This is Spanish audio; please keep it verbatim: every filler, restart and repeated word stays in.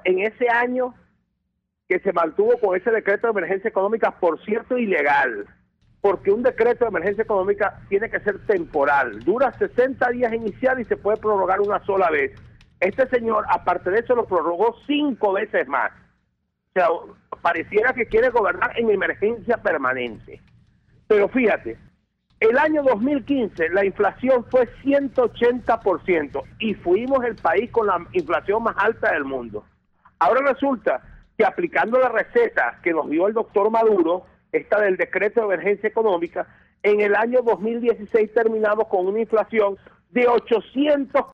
en ese año que se mantuvo con ese decreto de emergencia económica, por cierto, ilegal, porque un decreto de emergencia económica tiene que ser temporal, dura sesenta días inicial y se puede prorrogar una sola vez. Este señor, aparte de eso, lo prorrogó cinco veces más. O sea, pareciera que quiere gobernar en emergencia permanente. Pero fíjate, el año dos mil quince la inflación fue ciento ochenta por ciento y fuimos el país con la inflación más alta del mundo. Ahora resulta que aplicando la receta que nos dio el doctor Maduro, esta del decreto de emergencia económica, en el año dos mil dieciséis terminamos con una inflación de ochocientos